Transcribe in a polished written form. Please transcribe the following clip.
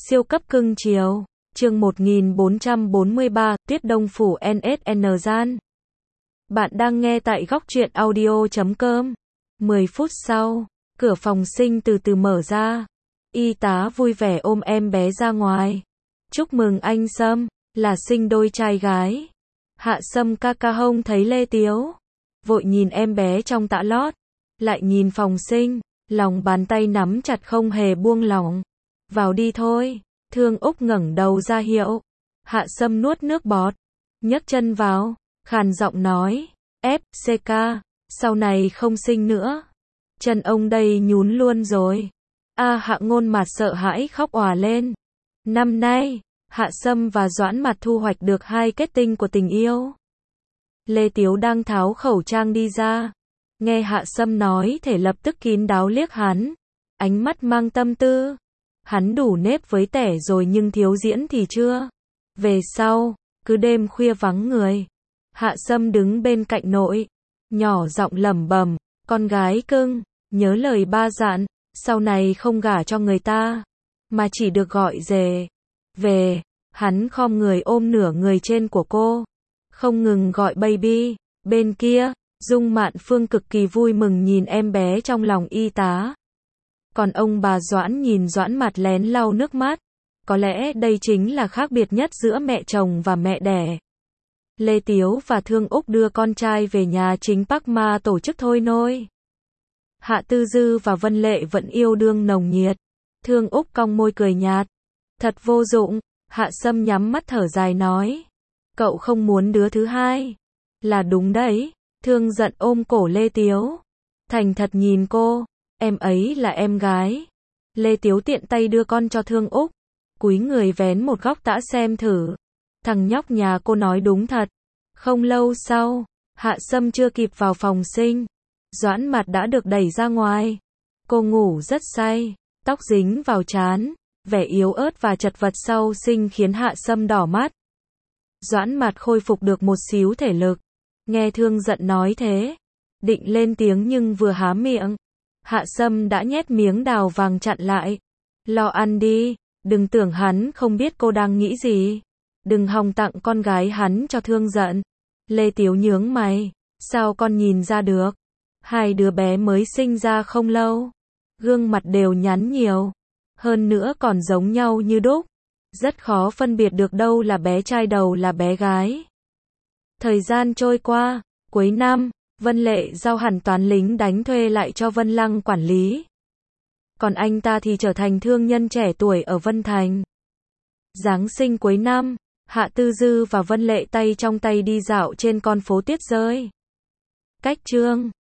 Siêu cấp cưng chiều. Chương 1443, Tuyết Đông Phủ NSN gian. Bạn đang nghe tại góc truyện audio.com. 10 phút sau, cửa phòng sinh từ từ mở ra. Y tá vui vẻ ôm em bé ra ngoài. Chúc mừng anh Sâm, là sinh đôi trai gái. Hạ Sâm ca ca hông thấy Lê Tiếu. Vội nhìn em bé trong tã lót. Lại nhìn phòng sinh, lòng bàn tay nắm chặt không hề buông lỏng. Vào đi thôi. Thương Úc ngẩng đầu ra hiệu. Hạ Sâm nuốt nước bọt, nhấc chân vào, khàn giọng nói, FCK, sau này không sinh nữa. Chân ông đây nhún luôn rồi. Hạ Ngôn Mạt sợ hãi khóc òa lên. Năm nay, Hạ Sâm và Doãn Mạt thu hoạch được 2 kết tinh của tình yêu. Lê Tiếu đang tháo khẩu trang đi ra. Nghe Hạ Sâm nói thể lập tức kín đáo liếc hắn. Ánh mắt mang tâm tư. Hắn đủ nếp với tẻ rồi nhưng thiếu diễn thì chưa. Về sau, cứ đêm khuya vắng người. Hạ Sâm đứng bên cạnh nội. Nhỏ giọng lẩm bẩm, con gái cưng, nhớ lời ba dặn, sau này không gả cho người ta, mà chỉ được gọi dề. Về, hắn khom người ôm nửa người trên của cô. Không ngừng gọi baby. Bên kia, Dung Mạn Phương cực kỳ vui mừng nhìn em bé trong lòng y tá. Còn ông bà Doãn nhìn Doãn Mạt lén lau nước mắt. Có lẽ đây chính là khác biệt nhất giữa mẹ chồng và mẹ đẻ. Lê Tiếu và Thương Úc đưa con trai về nhà chính Park Ma tổ chức thôi nôi. Hạ Tư Dư và Vân Lệ vẫn yêu đương nồng nhiệt. Thương Úc cong môi cười nhạt. Thật vô dụng. Hạ Sâm nhắm mắt thở dài nói. Cậu không muốn đứa thứ hai. Là đúng đấy. Thương giận ôm cổ Lê Tiếu. Thành thật nhìn cô. Em ấy là em gái. Lê Tiếu tiện tay đưa con cho Thương Úc. Cúi người vén một góc tã xem thử. Thằng nhóc nhà cô nói đúng thật. Không lâu sau, Hạ Sâm chưa kịp vào phòng sinh. Doãn Mạt đã được đẩy ra ngoài. Cô ngủ rất say. Tóc dính vào trán. Vẻ yếu ớt và chật vật sau sinh khiến Hạ Sâm đỏ mắt. Doãn Mạt khôi phục được một xíu thể lực. Nghe Thương giận nói thế. Định lên tiếng nhưng vừa há miệng. Hạ Sâm đã nhét miếng đào vàng chặn lại. Lo ăn đi, đừng tưởng hắn không biết cô đang nghĩ gì. Đừng hòng tặng con gái hắn cho Thương giận. Lê Tiếu nhướng mày, sao con nhìn ra được? 2 đứa bé mới sinh ra không lâu. Gương mặt đều nhắn nhiều. Hơn nữa còn giống nhau như đúc. Rất khó phân biệt được đâu là bé trai đầu là bé gái. Thời gian trôi qua, cuối năm. Vân Lệ giao hẳn toán lính đánh thuê lại cho Vân Lăng quản lý. Còn anh ta thì trở thành thương nhân trẻ tuổi ở Vân Thành. Giáng sinh cuối năm, Hạ Tư Dư và Vân Lệ tay trong tay đi dạo trên con phố Tuyết Rơi. Cách chương